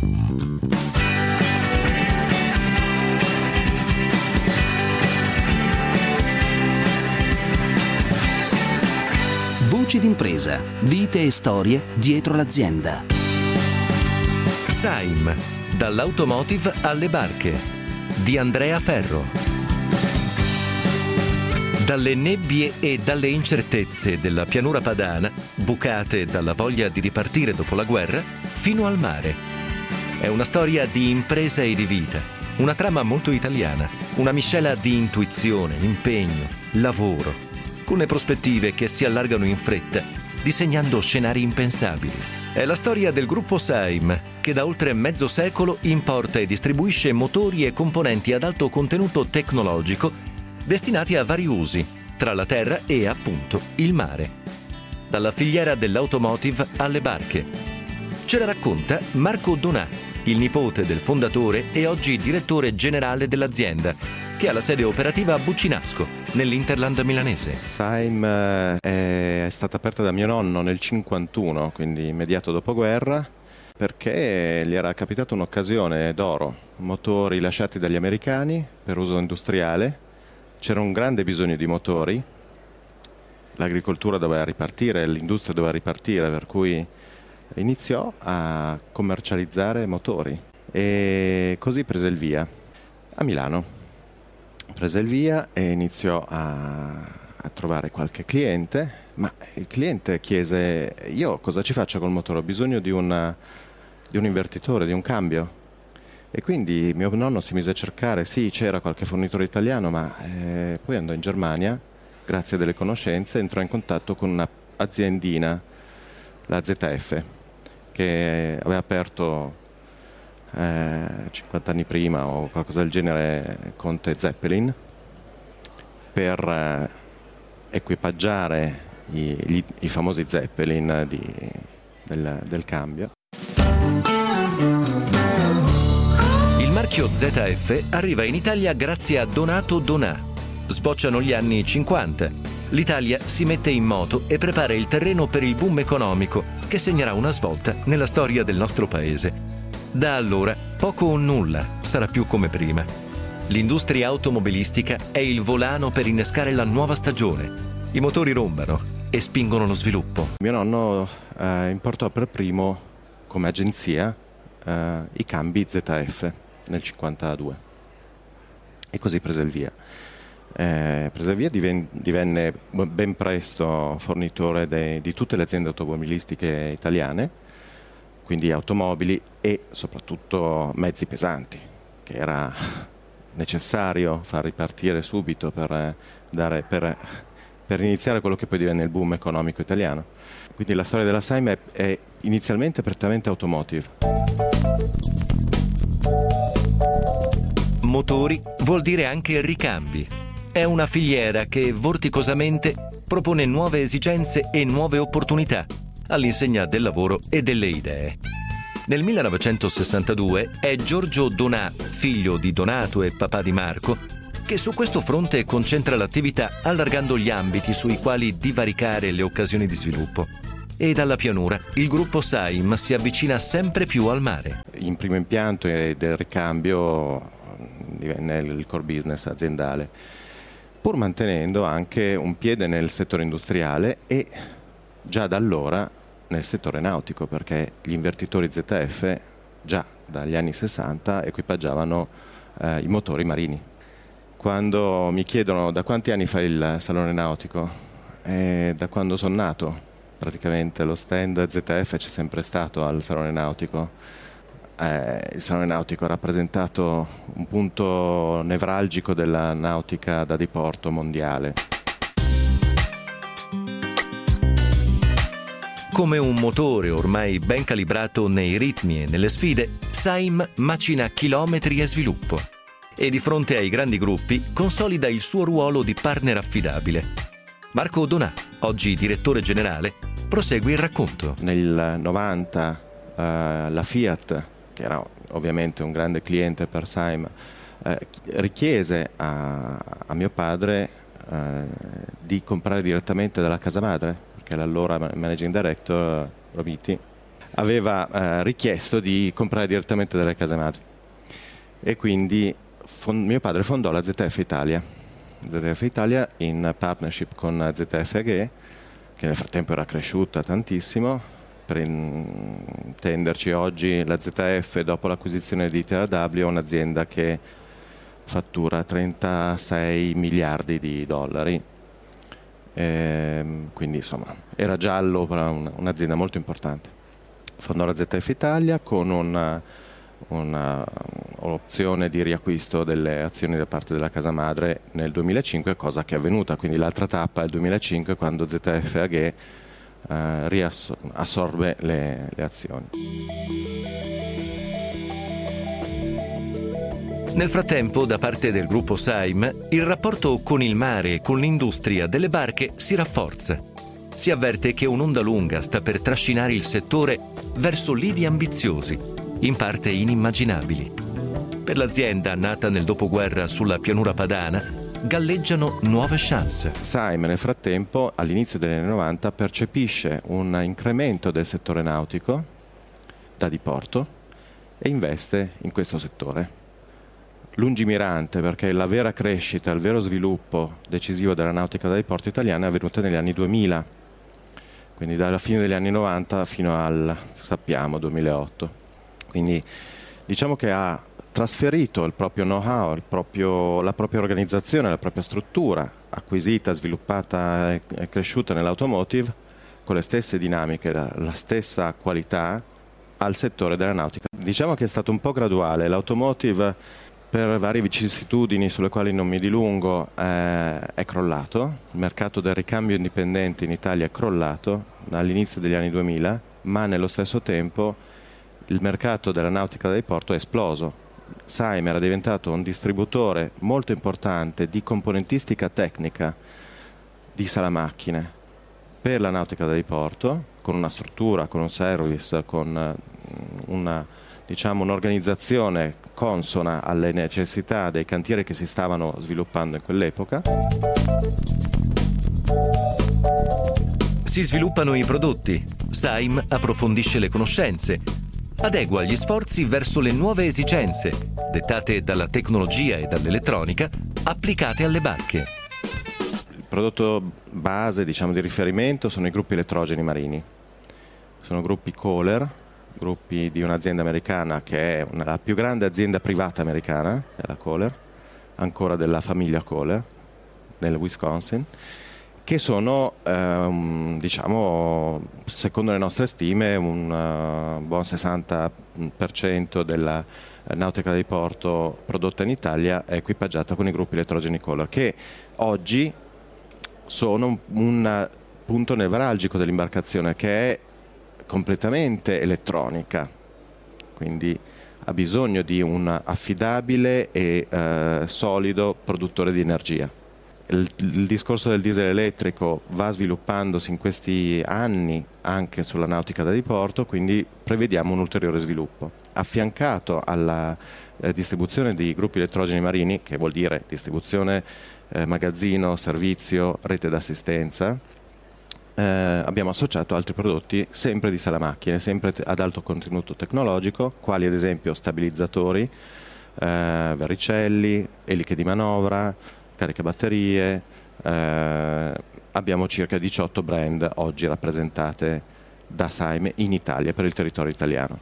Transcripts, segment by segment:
Voci d'impresa, vite e storie dietro l'azienda. Saim, dall'automotive alle barche, di Andrea Ferro. Dalle nebbie e dalle incertezze della pianura padana, bucate dalla voglia di ripartire dopo la guerra, fino al mare. È una storia di impresa e di vita, una trama molto italiana, una miscela di intuizione, impegno, lavoro, con le prospettive che si allargano in fretta, disegnando scenari impensabili. È la storia del gruppo Saim, che da oltre mezzo secolo importa e distribuisce motori e componenti ad alto contenuto tecnologico destinati a vari usi, tra la terra e, appunto, il mare. Dalla filiera dell'automotive alle barche. Ce la racconta Marco Donà, il nipote del fondatore e oggi direttore generale dell'azienda, che ha la sede operativa a Buccinasco, nell'Interland milanese. Saim è stata aperta da mio nonno nel 1951, quindi immediato dopoguerra, perché gli era capitata un'occasione d'oro. Motori lasciati dagli americani per uso industriale. C'era un grande bisogno di motori, l'agricoltura doveva ripartire, l'industria doveva ripartire, per cui iniziò a commercializzare motori e così prese il via a Milano. Prese il via e iniziò a trovare qualche cliente, ma il cliente chiese: io cosa ci faccio col motore? Ho bisogno di un invertitore, di un cambio. E quindi mio nonno si mise a cercare, sì, c'era qualche fornitore italiano, ma poi andò in Germania, grazie a delle conoscenze, entrò in contatto con un'aziendina, la ZF, che aveva aperto 50 anni prima o qualcosa del genere Conte Zeppelin, per equipaggiare i famosi Zeppelin del cambio. Il marchio ZF arriva in Italia grazie a Donato Donà. Sbocciano gli anni 50. L'Italia si mette in moto e prepara il terreno per il boom economico che segnerà una svolta nella storia del nostro paese. Da allora, poco o nulla sarà più come prima. L'industria automobilistica è il volano per innescare la nuova stagione. I motori rombano e spingono lo sviluppo. Mio nonno importò per primo, come agenzia, i cambi ZF nel 52 e così prese il via. Divenne ben presto fornitore di tutte le aziende automobilistiche italiane, quindi automobili e soprattutto mezzi pesanti, che era necessario far ripartire subito per iniziare quello che poi divenne il boom economico italiano. Quindi la storia della Saim è inizialmente prettamente automotive. Motori vuol dire anche ricambi. È una filiera che vorticosamente propone nuove esigenze e nuove opportunità all'insegna del lavoro e delle idee. Nel 1962 è Giorgio Donà, figlio di Donato e papà di Marco, che su questo fronte concentra l'attività allargando gli ambiti sui quali divaricare le occasioni di sviluppo. E dalla pianura il gruppo Saim si avvicina sempre più al mare. In primo impianto del ricambio divenne il core business aziendale, pur mantenendo anche un piede nel settore industriale e già da allora nel settore nautico, perché gli invertitori ZF già dagli anni 60 equipaggiavano i motori marini. Quando mi chiedono da quanti anni fai il salone nautico, da quando sono nato, praticamente lo stand ZF c'è sempre stato al salone nautico. Il salone nautico ha rappresentato un punto nevralgico della nautica da diporto mondiale. Come un motore ormai ben calibrato nei ritmi e nelle sfide, Saim macina chilometri e sviluppo. E di fronte ai grandi gruppi consolida il suo ruolo di partner affidabile. Marco Donà, oggi direttore generale, prosegue il racconto. Nel 90 la Fiat, che era ovviamente un grande cliente per Saim, richiese a mio padre di comprare direttamente dalla casa madre, perché l'allora managing director Romiti aveva richiesto di comprare direttamente dalle case madri. E quindi mio padre fondò la ZF Italia. ZF Italia in partnership con ZF AG, che nel frattempo era cresciuta tantissimo. Per intenderci, oggi la ZF, dopo l'acquisizione di TRW, è un'azienda che fattura 36 miliardi di dollari. Quindi insomma era già allora un'azienda molto importante. Fondò la ZF Italia con un'opzione di riacquisto delle azioni da parte della casa madre nel 2005, cosa che è avvenuta. Quindi l'altra tappa è il 2005, quando ZF AG riassorbe le azioni. Nel frattempo, da parte del gruppo Saim, il rapporto con il mare e con l'industria delle barche si rafforza. Si avverte che un'onda lunga sta per trascinare il settore verso lidi ambiziosi, in parte inimmaginabili. Per l'azienda, nata nel dopoguerra sulla pianura padana, galleggiano nuove chance. Saim nel frattempo, all'inizio degli anni 90, percepisce un incremento del settore nautico da diporto e investe in questo settore. Lungimirante, perché la vera crescita, il vero sviluppo decisivo della nautica da diporto italiana è avvenuta negli anni 2000, quindi dalla fine degli anni 90 fino al, sappiamo, 2008. Quindi diciamo che ha trasferito il proprio know-how, la propria organizzazione, la propria struttura, acquisita, sviluppata e cresciuta nell'automotive, con le stesse dinamiche, la stessa qualità, al settore della nautica. Diciamo che è stato un po' graduale. L'automotive, per varie vicissitudini sulle quali non mi dilungo, è crollato. Il mercato del ricambio indipendente in Italia è crollato all'inizio degli anni 2000, ma nello stesso tempo il mercato della nautica da diporto è esploso. Saim era diventato un distributore molto importante di componentistica tecnica di salamacchine per la nautica da diporto, con una struttura, con un service, con un'organizzazione consona alle necessità dei cantieri che si stavano sviluppando in quell'epoca. Si sviluppano i prodotti, Saim approfondisce le conoscenze, adegua gli sforzi verso le nuove esigenze, dettate dalla tecnologia e dall'elettronica, applicate alle barche. Il prodotto base, di riferimento, sono i gruppi elettrogeni marini. Sono gruppi Kohler, gruppi di un'azienda americana che è la più grande azienda privata americana, è la Kohler, ancora della famiglia Kohler, nel Wisconsin, che sono, secondo le nostre stime, un buon 60% della nautica da diporto prodotta in Italia è equipaggiata con i gruppi elettrogeni Kohler, che oggi sono un punto nevralgico dell'imbarcazione, che è completamente elettronica, quindi ha bisogno di un affidabile e solido produttore di energia. Il discorso del diesel elettrico va sviluppandosi in questi anni anche sulla nautica da diporto, quindi prevediamo un ulteriore sviluppo. Affiancato alla distribuzione di gruppi elettrogeni marini, che vuol dire distribuzione, magazzino, servizio, rete d'assistenza, abbiamo associato altri prodotti sempre di salamacchine, sempre ad alto contenuto tecnologico, quali ad esempio stabilizzatori, verricelli, eliche di manovra, caricabatterie. Abbiamo circa 18 brand oggi rappresentate da Saim in Italia, per il territorio italiano.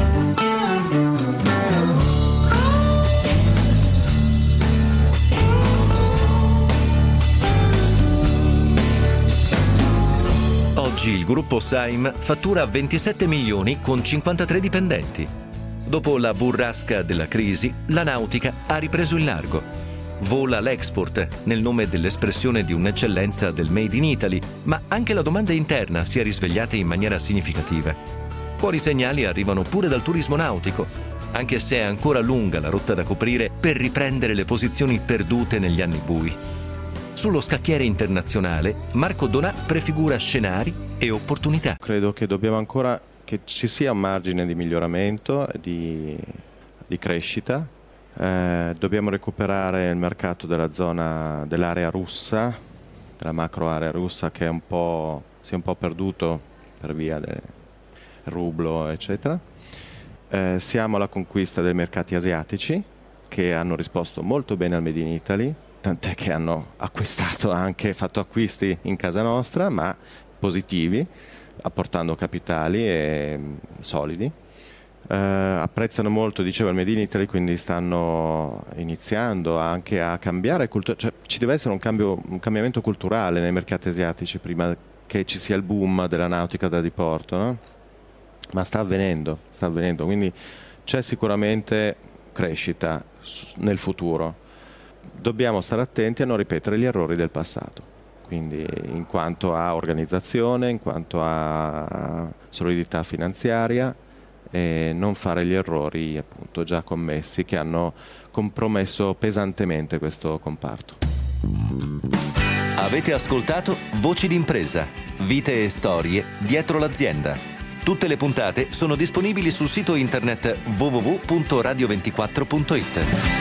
Oggi il gruppo Saim fattura 27 milioni con 53 dipendenti. Dopo la burrasca della crisi, la nautica ha ripreso il largo. Vola l'export nel nome dell'espressione di un'eccellenza del Made in Italy, ma anche la domanda interna si è risvegliata in maniera significativa. Buoni segnali arrivano pure dal turismo nautico, anche se è ancora lunga la rotta da coprire per riprendere le posizioni perdute negli anni bui. Sullo scacchiere internazionale, Marco Donà prefigura scenari e opportunità. Credo che dobbiamo ancora che ci sia un margine di miglioramento, di crescita. Dobbiamo recuperare il mercato della zona dell'area russa, della macro area russa, che si è un po' perduto per via rublo, eccetera. Siamo alla conquista dei mercati asiatici, che hanno risposto molto bene al Made in Italy, tant'è che hanno fatto acquisti in casa nostra, ma positivi, apportando capitali e solidi. Apprezzano molto, dicevo, il Made in Italy, quindi stanno iniziando anche a cambiare cultura, cioè ci deve essere un cambiamento culturale nei mercati asiatici prima che ci sia il boom della nautica da diporto, no? Ma sta avvenendo, quindi c'è sicuramente crescita nel futuro. Dobbiamo stare attenti a non ripetere gli errori del passato, quindi in quanto a organizzazione, in quanto a solidità finanziaria, e non fare gli errori appunto già commessi che hanno compromesso pesantemente questo comparto. Avete ascoltato Voci d'impresa, vite e storie dietro l'azienda. Tutte le puntate sono disponibili sul sito internet www.radio24.it.